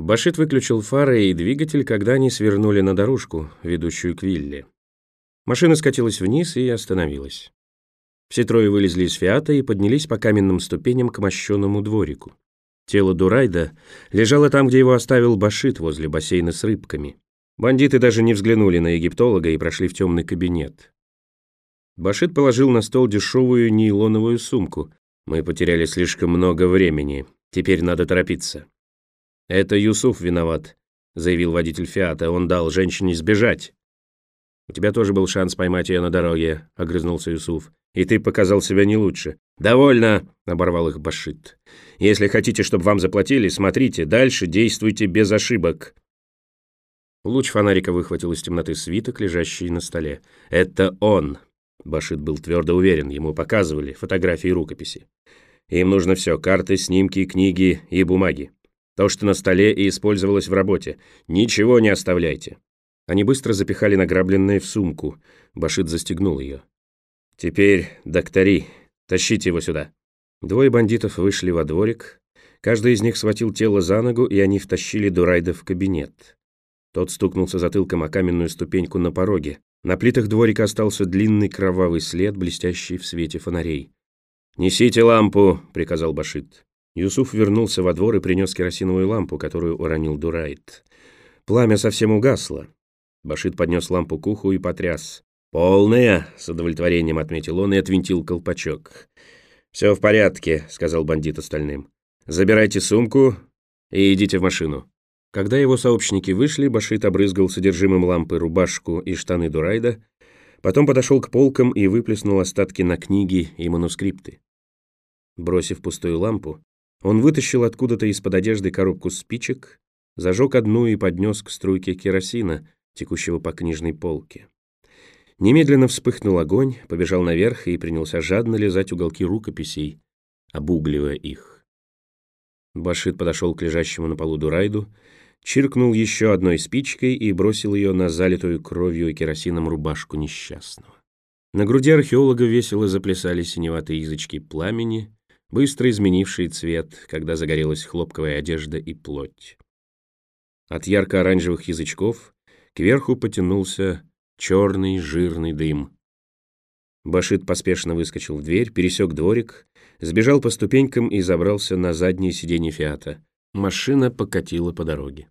Башит выключил фары и двигатель, когда они свернули на дорожку, ведущую к вилле. Машина скатилась вниз и остановилась. Все трое вылезли из «Фиата» и поднялись по каменным ступеням к мощенному дворику. Тело Дурайда лежало там, где его оставил Башит, возле бассейна с рыбками. Бандиты даже не взглянули на египтолога и прошли в темный кабинет. Башит положил на стол дешевую нейлоновую сумку. «Мы потеряли слишком много времени. Теперь надо торопиться». «Это Юсуф виноват», — заявил водитель «Фиата». «Он дал женщине сбежать». «У тебя тоже был шанс поймать ее на дороге», — огрызнулся Юсуф. «И ты показал себя не лучше». «Довольно», — оборвал их Башит. «Если хотите, чтобы вам заплатили, смотрите, дальше действуйте без ошибок». Луч фонарика выхватил из темноты свиток, лежащий на столе. «Это он!» Башит был твердо уверен, ему показывали фотографии и рукописи. «Им нужно все: карты, снимки, книги и бумаги. То, что на столе и использовалось в работе. Ничего не оставляйте». Они быстро запихали награбленное в сумку. Башит застегнул ее. «Теперь, доктори, тащите его сюда». Двое бандитов вышли во дворик. Каждый из них схватил тело за ногу, и они втащили Дурайда в кабинет. Тот стукнулся затылком о каменную ступеньку на пороге. На плитах дворика остался длинный кровавый след, блестящий в свете фонарей. «Несите лампу», — приказал Башит. Юсуф вернулся во двор и принес керосиновую лампу, которую уронил Дурайд. Пламя совсем угасло. Башит поднес лампу к уху и потряс. «Полная», — с удовлетворением отметил он и отвинтил колпачок. «Все в порядке», — сказал бандит остальным. «Забирайте сумку и идите в машину». Когда его сообщники вышли, Башит обрызгал содержимым лампы рубашку и штаны Дурайда, потом подошел к полкам и выплеснул остатки на книги и манускрипты. Бросив пустую лампу, он вытащил откуда-то из-под одежды коробку спичек, зажег одну и поднес к струйке керосина, текущего по книжной полке. Немедленно вспыхнул огонь, побежал наверх и принялся жадно лизать уголки рукописей, обугливая их. Башит подошел к лежащему на полу Дурайду, чиркнул еще одной спичкой и бросил ее на залитую кровью и керосином рубашку несчастного. На груди археолога весело заплясали синеватые язычки пламени, быстро изменивший цвет, когда загорелась хлопковая одежда и плоть. От ярко-оранжевых язычков кверху потянулся черный жирный дым. Башит поспешно выскочил в дверь, пересек дворик, сбежал по ступенькам и забрался на заднее сиденье «Фиата». Машина покатила по дороге.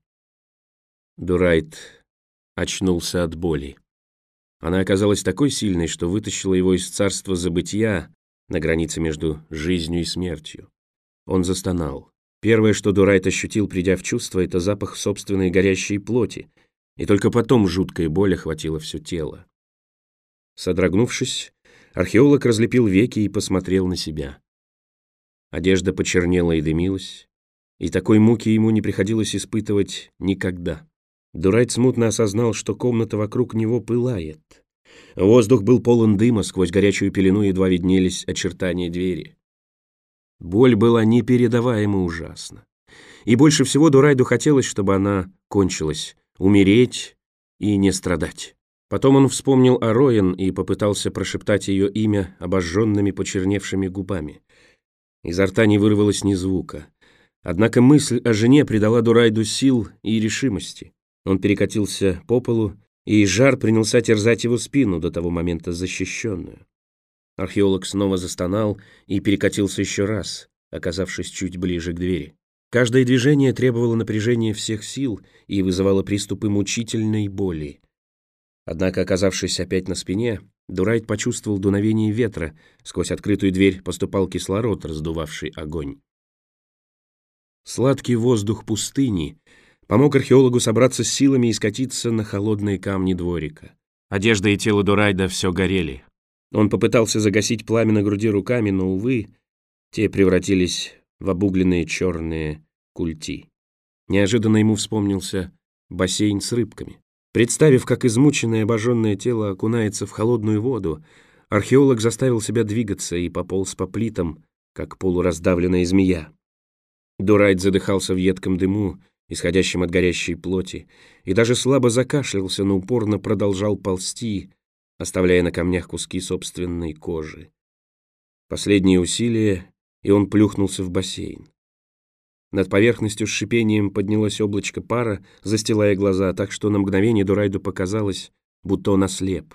Дурайд очнулся от боли. Она оказалась такой сильной, что вытащила его из царства забытья на границе между жизнью и смертью. Он застонал. Первое, что Дурайд ощутил, придя в чувство, это запах собственной горящей плоти, и только потом жуткая боль охватила все тело. Содрогнувшись, археолог разлепил веки и посмотрел на себя. Одежда почернела и дымилась, и такой муки ему не приходилось испытывать никогда. Дурайд смутно осознал, что комната вокруг него пылает. Воздух был полон дыма, сквозь горячую пелену едва виднелись очертания двери. Боль была непередаваемо ужасна. И больше всего Дурайду хотелось, чтобы она кончилась, умереть и не страдать. Потом он вспомнил о Роен и попытался прошептать ее имя обожженными почерневшими губами. Изо рта не вырвалось ни звука. Однако мысль о жене придала Дурайду сил и решимости. Он перекатился по полу, и жар принялся терзать его спину, до того момента защищенную. Археолог снова застонал и перекатился еще раз, оказавшись чуть ближе к двери. Каждое движение требовало напряжения всех сил и вызывало приступы мучительной боли. Однако, оказавшись опять на спине, Дурайд почувствовал дуновение ветра, сквозь открытую дверь поступал кислород, раздувавший огонь. Сладкий воздух пустыни помог археологу собраться с силами и скатиться на холодные камни дворика. Одежда и тело Дурайда все горели. Он попытался загасить пламя на груди руками, но, увы, те превратились в обугленные черные культи. Неожиданно ему вспомнился бассейн с рыбками. Представив, как измученное обожженное тело окунается в холодную воду, археолог заставил себя двигаться и пополз по плитам, как полураздавленная змея. Дурайд задыхался в едком дыму, исходящем от горящей плоти, и даже слабо закашлялся, но упорно продолжал ползти, оставляя на камнях куски собственной кожи. Последние усилия, и он плюхнулся в бассейн. Над поверхностью с шипением поднялось облачко пара, застилая глаза, так что на мгновение Дурайду показалось, будто он ослеп.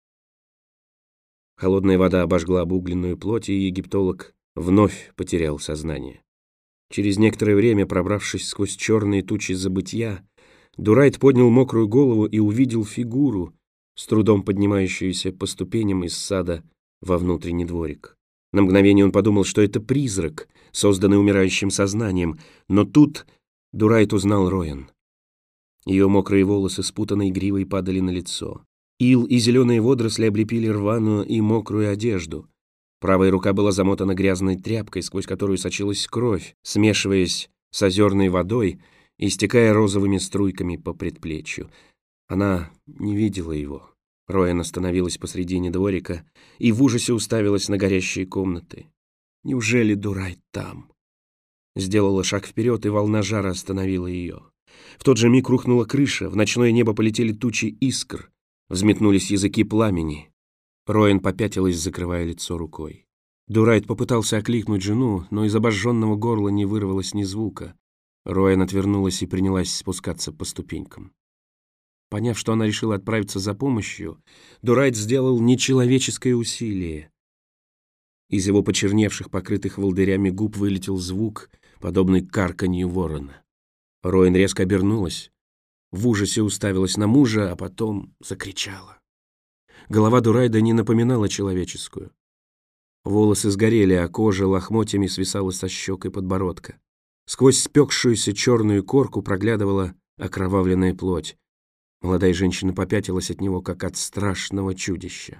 Холодная вода обожгла обугленную плоть, и египтолог вновь потерял сознание. Через некоторое время, пробравшись сквозь черные тучи забытья, Дурайд поднял мокрую голову и увидел фигуру, с трудом поднимающуюся по ступеням из сада во внутренний дворик. На мгновение он подумал, что это призрак, созданный умирающим сознанием, но тут Дурайд узнал Роян. Ее мокрые волосы спутанной гривой падали на лицо. Ил и зеленые водоросли облепили рваную и мокрую одежду. Правая рука была замотана грязной тряпкой, сквозь которую сочилась кровь, смешиваясь с озерной водой и стекая розовыми струйками по предплечью. Она не видела его. Роян остановилась посредине дворика и в ужасе уставилась на горящие комнаты. Неужели Дурайд там? Сделала шаг вперед, и волна жара остановила ее. В тот же миг рухнула крыша, в ночное небо полетели тучи искр, взметнулись языки пламени. Роян попятилась, закрывая лицо рукой. Дурайд попытался окликнуть жену, но из обожженного горла не вырвалось ни звука. Роян отвернулась и принялась спускаться по ступенькам. Поняв, что она решила отправиться за помощью, Дурайд сделал нечеловеческое усилие. Из его почерневших, покрытых волдырями губ вылетел звук, подобный карканью ворона. Роян резко обернулась, в ужасе уставилась на мужа, а потом закричала. Голова Дурайда не напоминала человеческую. Волосы сгорели, а кожа лохмотьями свисала со щек и подбородка. Сквозь спекшуюся черную корку проглядывала окровавленная плоть. Молодая женщина попятилась от него, как от страшного чудища.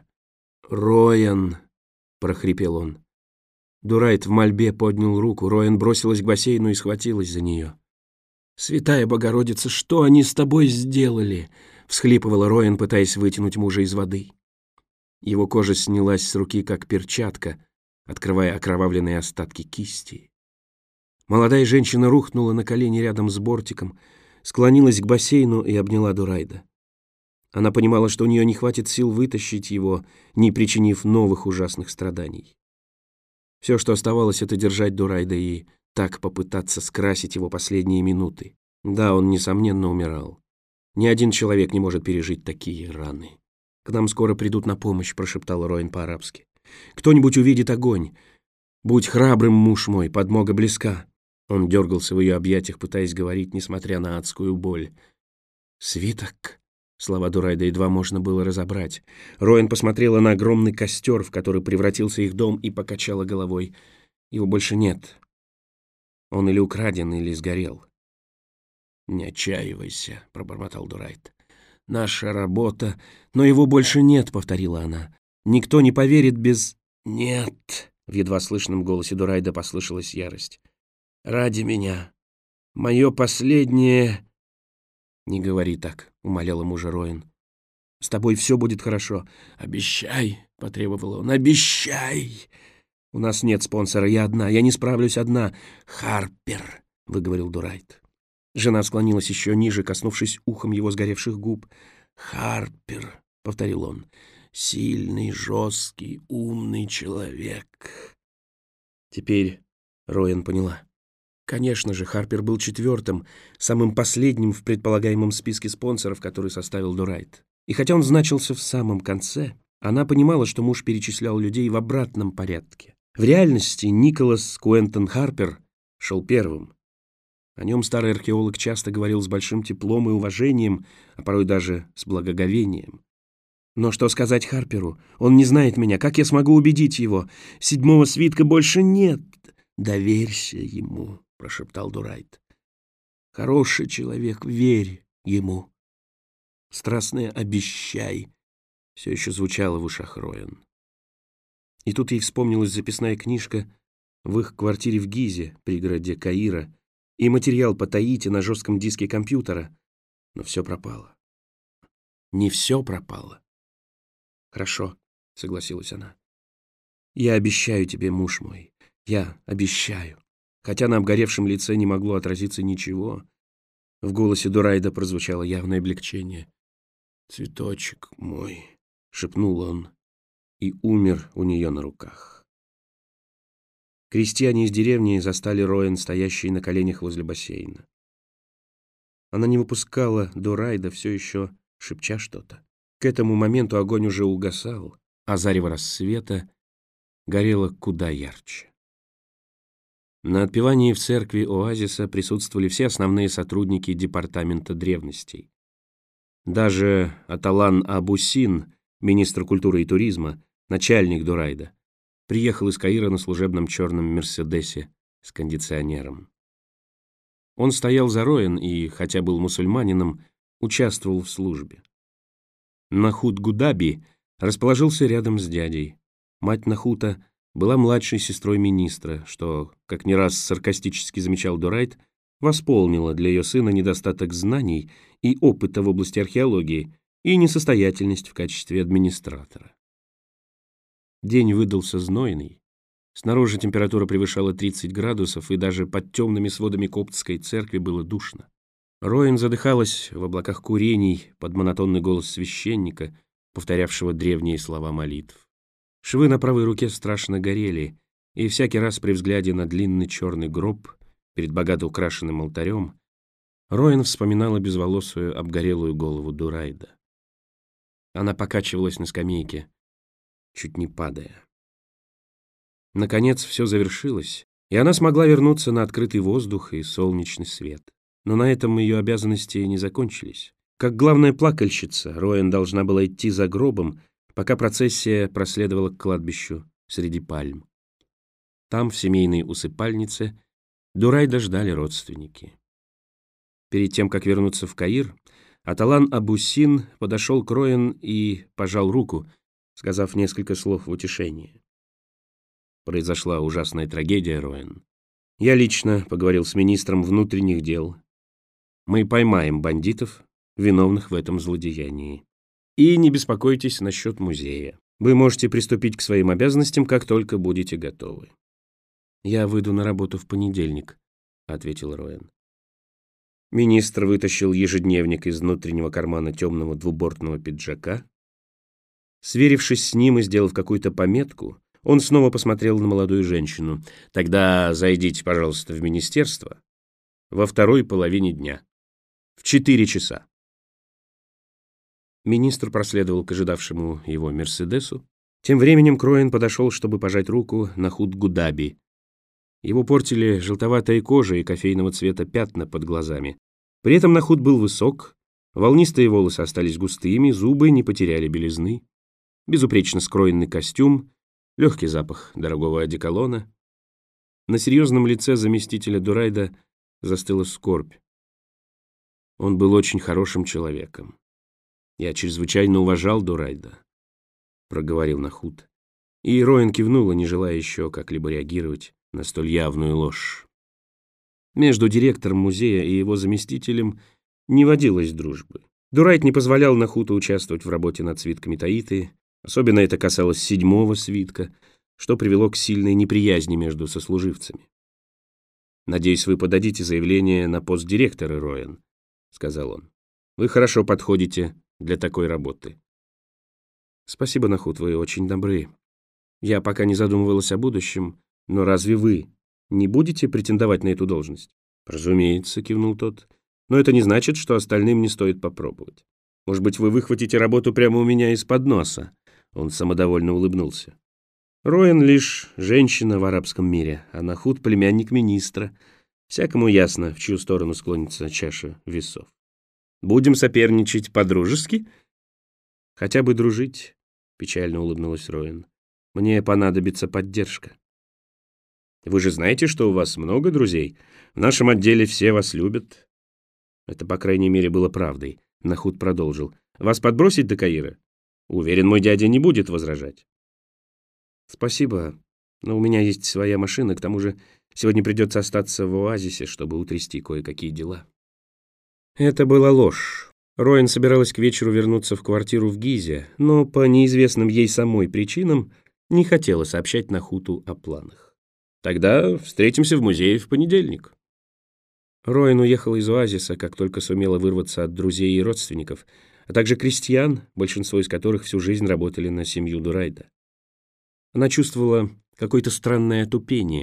«Роян!» — прохрипел он. Дурайд в мольбе поднял руку. Роян бросилась к бассейну и схватилась за нее. «Святая Богородица, что они с тобой сделали?» — всхлипывала Роян, пытаясь вытянуть мужа из воды. Его кожа снялась с руки, как перчатка, открывая окровавленные остатки кисти. Молодая женщина рухнула на колени рядом с бортиком, склонилась к бассейну и обняла Дурайда. Она понимала, что у нее не хватит сил вытащить его, не причинив новых ужасных страданий. Все, что оставалось, это держать Дурайда и так попытаться скрасить его последние минуты. Да, он, несомненно, умирал. Ни один человек не может пережить такие раны. «К нам скоро придут на помощь», — прошептал Роян по-арабски. «Кто-нибудь увидит огонь. Будь храбрым, муж мой, подмога близка». Он дергался в ее объятиях, пытаясь говорить, несмотря на адскую боль. «Свиток?» Слова Дурайда едва можно было разобрать. Роян посмотрела на огромный костер, в который превратился их дом, и покачала головой. Его больше нет. Он или украден, или сгорел. «Не отчаивайся», — пробормотал Дурайд. «Наша работа...» «Но его больше нет», — повторила она. «Никто не поверит без...» «Нет», — в едва слышном голосе Дурайда послышалась ярость. «Ради меня. Мое последнее...» «Не говори так», — умоляла мужа Роян. «С тобой все будет хорошо. Обещай», — потребовал он, — «обещай». «У нас нет спонсора, я одна, я не справлюсь одна». «Харпер», — выговорил Дурайд. Жена склонилась еще ниже, коснувшись ухом его сгоревших губ. «Харпер», — повторил он, — «сильный, жесткий, умный человек». Теперь Роян поняла. Конечно же, Харпер был четвертым, самым последним в предполагаемом списке спонсоров, который составил Дурайд. И хотя он значился в самом конце, она понимала, что муж перечислял людей в обратном порядке. В реальности Николас Куэнтон Харпер шел первым. О нем старый археолог часто говорил с большим теплом и уважением, а порой даже с благоговением. Но что сказать Харперу? Он не знает меня. Как я смогу убедить его? 7-го свитка больше нет. «Доверься ему», — прошептал Дурайд. «Хороший человек, верь ему». Страстное «обещай» все еще звучало в ушах Роян. И тут ей вспомнилась записная книжка в их квартире в Гизе, пригороде Каира, и материал по Таити на жестком диске компьютера. Но все пропало. Не все пропало. «Хорошо», — согласилась она. «Я обещаю тебе, муж мой, я обещаю». Хотя на обгоревшем лице не могло отразиться ничего, в голосе Дурайда прозвучало явное облегчение. «Цветочек мой», — шепнул он, и умер у нее на руках. Крестьяне из деревни застали Роэн, стоящей на коленях возле бассейна. Она не выпускала Дурайда, все еще шепча что-то. К этому моменту огонь уже угасал, а зарево рассвета горело куда ярче. На отпевании в церкви оазиса присутствовали все основные сотрудники департамента древностей. Даже Аталан Абусин, министр культуры и туризма, начальник Дурайда, приехал из Каира на служебном черном «Мерседесе» с кондиционером. Он стоял за Роэн и, хотя был мусульманином, участвовал в службе. Нахут Гудаби расположился рядом с дядей. Мать Нахута была младшей сестрой министра, что, как не раз саркастически замечал Дурайд, восполнила для ее сына недостаток знаний и опыта в области археологии и несостоятельность в качестве администратора. День выдался знойный. Снаружи температура превышала 30 градусов, и даже под темными сводами коптской церкви было душно. Роэн задыхалась в облаках курений под монотонный голос священника, повторявшего древние слова молитв. Швы на правой руке страшно горели, и всякий раз при взгляде на длинный черный гроб перед богато украшенным алтарем Роэн вспоминала безволосую обгорелую голову Дурайда. Она покачивалась на скамейке, чуть не падая. Наконец все завершилось, и она смогла вернуться на открытый воздух и солнечный свет. Но на этом ее обязанности не закончились. Как главная плакальщица, Роэн должна была идти за гробом, пока процессия проследовала к кладбищу среди пальм. Там, в семейной усыпальнице, Дурайда ждали родственники. Перед тем, как вернуться в Каир, Аталан Абусин подошел к Роэн и пожал руку, сказав несколько слов в утешение. Произошла ужасная трагедия, Роэн. Я лично поговорил с министром внутренних дел. Мы поймаем бандитов, виновных в этом злодеянии. И не беспокойтесь насчет музея. Вы можете приступить к своим обязанностям, как только будете готовы. Я выйду на работу в понедельник, ответил Роэн. Министр вытащил ежедневник из внутреннего кармана темного двубортного пиджака. Сверившись с ним и сделав какую-то пометку, он снова посмотрел на молодую женщину. «Тогда зайдите, пожалуйста, в министерство во второй половине дня, в 4 часа». Министр проследовал к ожидавшему его «Мерседесу». Тем временем Роэн подошел, чтобы пожать руку Нахут Гудаби. Его портили желтоватая кожа и кофейного цвета пятна под глазами. При этом Нахут был высок, волнистые волосы остались густыми, зубы не потеряли белизны, безупречно скроенный костюм, легкий запах дорогого одеколона. На серьезном лице заместителя Дурайда застыла скорбь. Он был очень хорошим человеком. Я чрезвычайно уважал Дурайда, проговорил Нахут. И Роэн кивнула, не желая еще как-либо реагировать на столь явную ложь. Между директором музея и его заместителем не водилось дружбы. Дурайд не позволял Нахуту участвовать в работе над свитками Таиты. Особенно это касалось 7-го свитка, что привело к сильной неприязни между сослуживцами. «Надеюсь, вы подадите заявление на пост директора, Роэн», — сказал он. «Вы хорошо подходите для такой работы». «Спасибо, Нахут, вы очень добры. Я пока не задумывалась о будущем, но разве вы не будете претендовать на эту должность?» «Разумеется», — кивнул тот, «но это не значит, что остальным не стоит попробовать. Может быть, вы выхватите работу прямо у меня из-под носа». Он самодовольно улыбнулся. Роэн лишь женщина в арабском мире, а Нахут — племянник министра. Всякому ясно, в чью сторону склонится чаша весов. «Будем соперничать по-дружески?» «Хотя бы дружить», — печально улыбнулась Роэн. «Мне понадобится поддержка». «Вы же знаете, что у вас много друзей? В нашем отделе все вас любят». Это, по крайней мере, было правдой. Нахут продолжил. «Вас подбросить до Каира? Уверен, мой дядя не будет возражать». «Спасибо, но у меня есть своя машина, к тому же сегодня придется остаться в оазисе, чтобы утрясти кое-какие дела». Это была ложь. Роэн собиралась к вечеру вернуться в квартиру в Гизе, но по неизвестным ей самой причинам не хотела сообщать Нахуту о планах. «Тогда встретимся в музее в понедельник». Роэн уехала из оазиса, как только сумела вырваться от друзей и родственников, а также крестьян, большинство из которых всю жизнь работали на семью Дурайда. Она чувствовала какое-то странное отупение,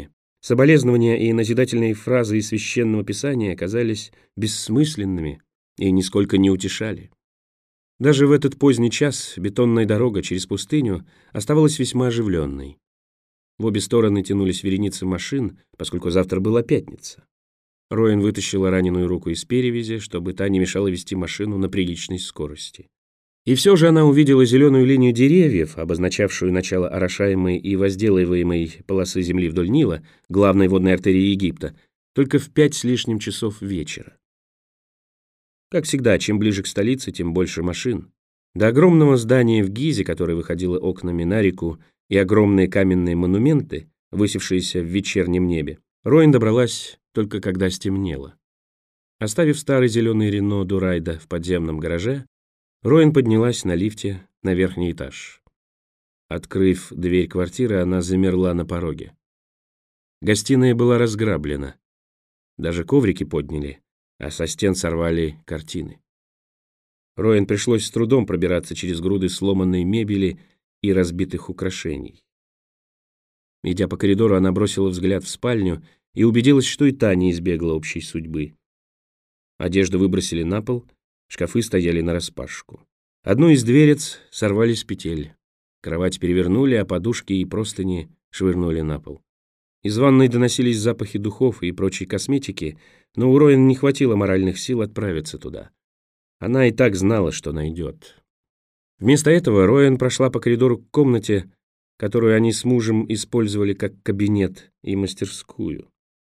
Соболезнования и назидательные фразы из священного писания оказались бессмысленными и нисколько не утешали. Даже в этот поздний час бетонная дорога через пустыню оставалась весьма оживленной. В обе стороны тянулись вереницы машин, поскольку завтра была пятница. Роэн вытащила раненую руку из перевязи, чтобы та не мешала вести машину на приличной скорости. И все же она увидела зеленую линию деревьев, обозначавшую начало орошаемой и возделываемой полосы земли вдоль Нила, главной водной артерии Египта, только в 5 с лишним часов вечера. Как всегда, чем ближе к столице, тем больше машин. До огромного здания в Гизе, которое выходило окнами на реку, и огромные каменные монументы, высевшиеся в вечернем небе, Роэн добралась только когда стемнело. Оставив старый зеленый Рено Дурайда в подземном гараже, Роэн поднялась на лифте на верхний этаж. Открыв дверь квартиры, она замерла на пороге. Гостиная была разграблена. Даже коврики подняли, а со стен сорвали картины. Роэн пришлось с трудом пробираться через груды сломанной мебели и разбитых украшений. Идя по коридору, она бросила взгляд в спальню и убедилась, что и та не избегла общей судьбы. Одежду выбросили на пол, шкафы стояли нараспашку. Одну из дверец сорвали с петель. Кровать перевернули, а подушки и простыни швырнули на пол. Из ванной доносились запахи духов и прочей косметики, но у Роэн не хватило моральных сил отправиться туда. Она и так знала, что найдет. Вместо этого Роэн прошла по коридору к комнате, которую они с мужем использовали как кабинет и мастерскую.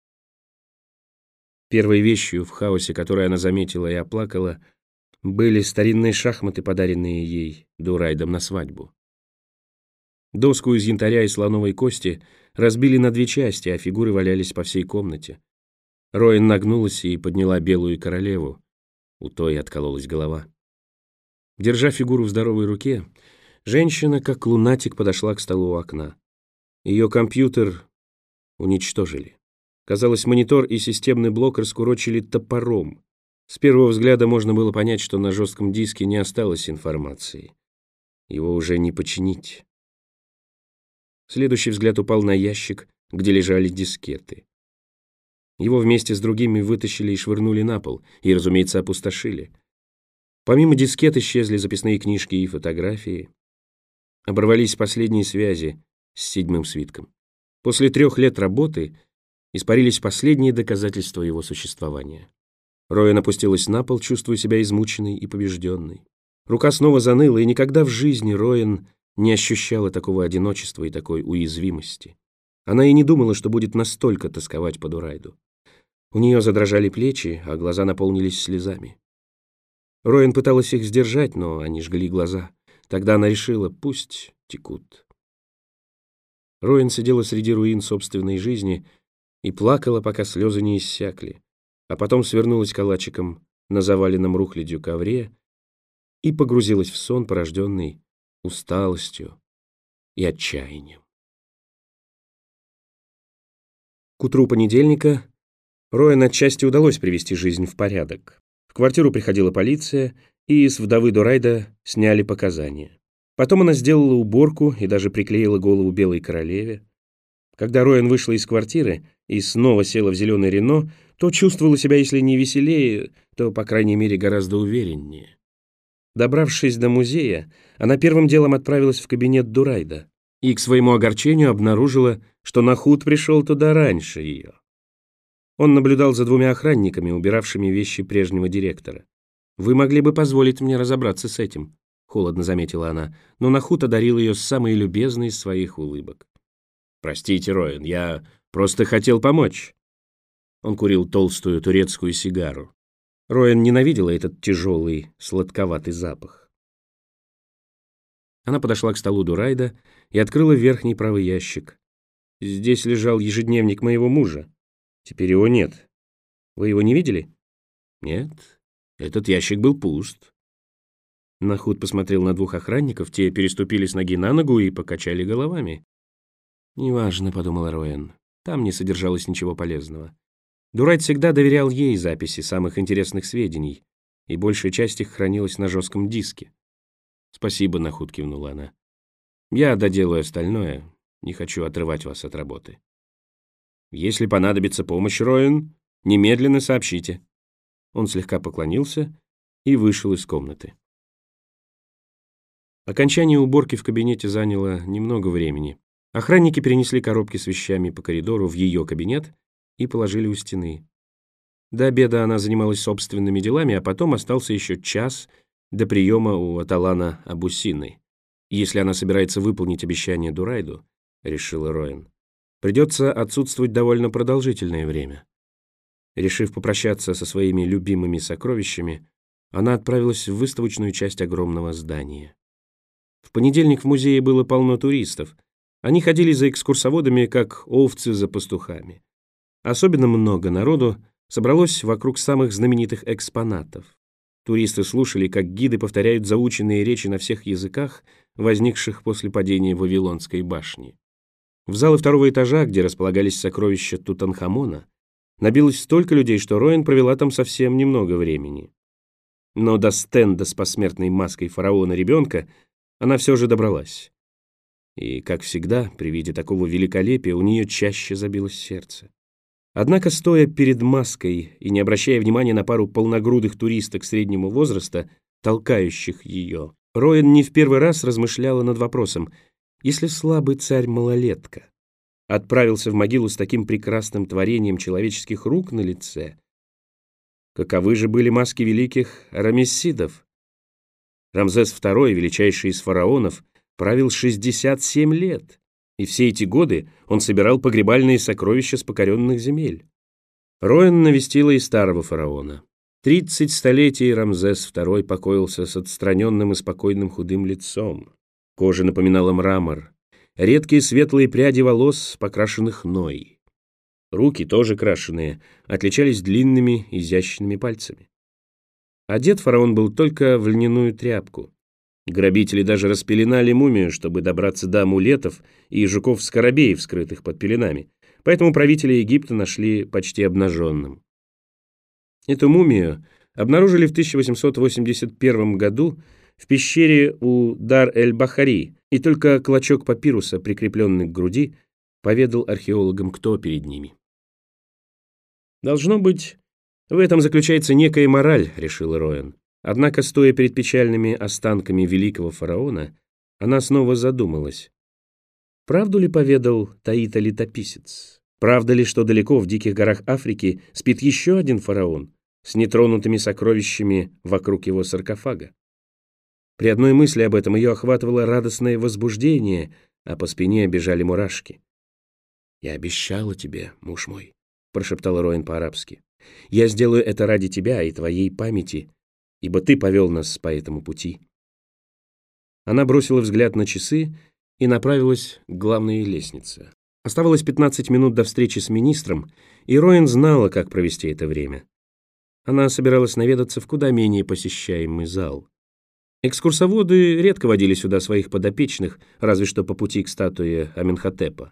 Первой вещью в хаосе, которую она заметила и оплакала, были старинные шахматы, подаренные ей Дурайдом на свадьбу. Доску из янтаря и слоновой кости разбили на 2 части, а фигуры валялись по всей комнате. Роэн нагнулась и подняла белую королеву. У той откололась голова. Держа фигуру в здоровой руке, женщина, как лунатик, подошла к столу у окна. Ее компьютер уничтожили. Казалось, монитор и системный блок раскурочили топором. С первого взгляда можно было понять, что на жестком диске не осталось информации. Его уже не починить. Следующий взгляд упал на ящик, где лежали дискеты. Его вместе с другими вытащили и швырнули на пол, и, разумеется, опустошили. Помимо дискет исчезли записные книжки и фотографии. Оборвались последние связи с 7-м свитком. После 3 лет работы испарились последние доказательства его существования. Роэн опустилась на пол, чувствуя себя измученной и побежденной. Рука снова заныла, и никогда в жизни Роэн не ощущала такого одиночества и такой уязвимости. Она и не думала, что будет настолько тосковать по Дурайду. У нее задрожали плечи, а глаза наполнились слезами. Роэн пыталась их сдержать, но они жгли глаза. Тогда она решила, пусть текут. Роэн сидела среди руин собственной жизни и плакала, пока слезы не иссякли, а потом свернулась калачиком на заваленном рухлядью ковре и погрузилась в сон, порожденный усталостью и отчаянием. К утру понедельника Роэн отчасти удалось привести жизнь в порядок. В квартиру приходила полиция, и с вдовы Дурайда сняли показания. Потом она сделала уборку и даже приклеила голову белой королеве. Когда Роэн вышла из квартиры и снова села в зеленый Рено, то чувствовала себя, если не веселее, то, по крайней мере, гораздо увереннее. Добравшись до музея, она первым делом отправилась в кабинет Дурайда и, к своему огорчению, обнаружила, что Нахут пришел туда раньше ее. Он наблюдал за 2 охранниками, убиравшими вещи прежнего директора. «Вы могли бы позволить мне разобраться с этим», — холодно заметила она, но Нахут одарил ее самой любезной из своих улыбок. «Простите, Роэн, я просто хотел помочь». Он курил толстую турецкую сигару. Роэн ненавидела этот тяжелый, сладковатый запах. Она подошла к столу Дурайда и открыла верхний правый ящик. Здесь лежал ежедневник моего мужа. Теперь его нет. Вы его не видели? Нет, этот ящик был пуст. Нахут посмотрел на 2 охранников, те переступили с ноги на ногу и покачали головами. «Неважно», — подумала Роэн, — «там не содержалось ничего полезного». Дурайд всегда доверял ей записи самых интересных сведений, и большая часть их хранилась на жестком диске. «Спасибо», — Нахут кивнула она. «Я доделаю остальное, не хочу отрывать вас от работы». Если понадобится помощь, Роэн, немедленно сообщите». Он слегка поклонился и вышел из комнаты. Окончание уборки в кабинете заняло немного времени. Охранники перенесли коробки с вещами по коридору в ее кабинет и положили у стены. До обеда она занималась собственными делами, а потом остался еще час до приема у Аталана Абусины. Если она собирается выполнить обещание Дурайду, решила Роэн, придется отсутствовать довольно продолжительное время. Решив попрощаться со своими любимыми сокровищами, она отправилась в выставочную часть огромного здания. В понедельник в музее было полно туристов. Они ходили за экскурсоводами, как овцы за пастухами. Особенно много народу собралось вокруг самых знаменитых экспонатов. Туристы слушали, как гиды повторяют заученные речи на всех языках, возникших после падения Вавилонской башни. В залы второго этажа, где располагались сокровища Тутанхамона, набилось столько людей, что Роэн провела там совсем немного времени. Но до стенда с посмертной маской фараона-ребенка она все же добралась. И, как всегда, при виде такого великолепия у нее чаще забилось сердце. Однако, стоя перед маской и не обращая внимания на пару полногрудых туристок среднего возраста, толкающих ее, Роэн не в первый раз размышляла над вопросом: если слабый царь-малолетка отправился в могилу с таким прекрасным творением человеческих рук на лице, каковы же были маски великих рамессидов? Рамзес II, величайший из фараонов, правил 67 лет, и все эти годы он собирал погребальные сокровища с покоренных земель. Роэн навестила и старого фараона. 30 столетий Рамзес II покоился с отстраненным и спокойным худым лицом. Кожа напоминала мрамор, редкие светлые пряди волос, покрашенных хной. Руки, тоже крашеные, отличались длинными, изящными пальцами. Одет фараон был только в льняную тряпку. Грабители даже распеленали мумию, чтобы добраться до амулетов и жуков-скоробеев, скрытых под пеленами, поэтому правители Египта нашли почти обнаженным. Эту мумию обнаружили в 1881 году в пещере у Дар-эль-Бахари, и только клочок папируса, прикрепленный к груди, поведал археологам, кто перед ними. «Должно быть, в этом заключается некая мораль», — решила Роэн. Однако, стоя перед печальными останками великого фараона, она снова задумалась. Правду ли поведал Таита-летописец? Правда ли, что далеко в диких горах Африки спит еще один фараон с нетронутыми сокровищами вокруг его саркофага? При одной мысли об этом ее охватывало радостное возбуждение, а по спине бежали мурашки. «Я обещала тебе, муж мой», — прошептала Роэн по-арабски. «Я сделаю это ради тебя и твоей памяти, ибо ты повел нас по этому пути». Она бросила взгляд на часы и направилась к главной лестнице. Оставалось 15 минут до встречи с министром, и Роэн знала, как провести это время. Она собиралась наведаться в куда менее посещаемый зал. Экскурсоводы редко водили сюда своих подопечных, разве что по пути к статуе Аменхотепа.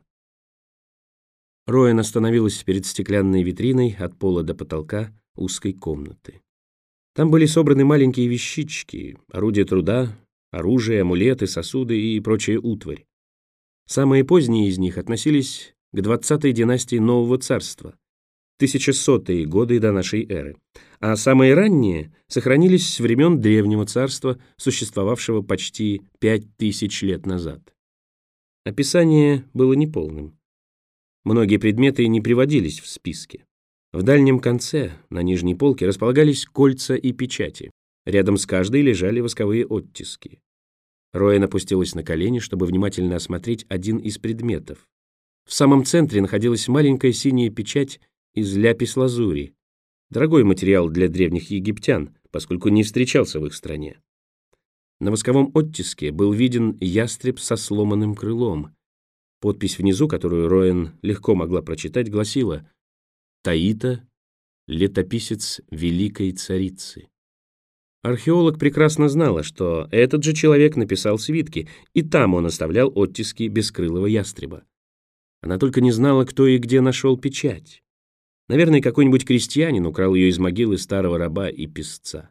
Роэн остановилась перед стеклянной витриной от пола до потолка узкой комнаты. Там были собраны маленькие вещички, орудия труда, оружие, амулеты, сосуды и прочая утварь. Самые поздние из них относились к 20-й династии Нового Царства, 1100-е годы до нашей эры, а самые ранние сохранились с времен Древнего Царства, существовавшего почти 5000 лет назад. Описание было неполным. Многие предметы не приводились в списке. В дальнем конце, на нижней полке, располагались кольца и печати. Рядом с каждой лежали восковые оттиски. Роэн опустилась на колени, чтобы внимательно осмотреть один из предметов. В самом центре находилась маленькая синяя печать из ляпис-лазури, дорогой материал для древних египтян, поскольку не встречался в их стране. На восковом оттиске был виден ястреб со сломанным крылом. Подпись внизу, которую Роэн легко могла прочитать, гласила: «Таита, летописец великой царицы». Археолог прекрасно знала, что этот же человек написал свитки, и там он оставлял оттиски бескрылого ястреба. Она только не знала, кто и где нашел печать. Наверное, какой-нибудь крестьянин украл ее из могилы старого раба и песца.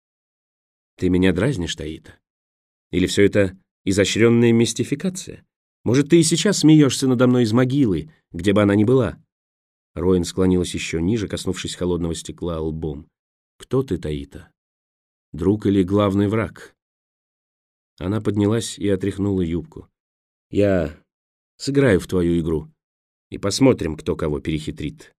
«Ты меня дразнишь, Таита? Или все это изощренная мистификация? Может, ты и сейчас смеешься надо мной из могилы, где бы она ни была?» Роин склонилась еще ниже, коснувшись холодного стекла лбом. «Кто ты, Таита? Друг или главный враг?» Она поднялась и отряхнула юбку. «Я сыграю в твою игру, и посмотрим, кто кого перехитрит».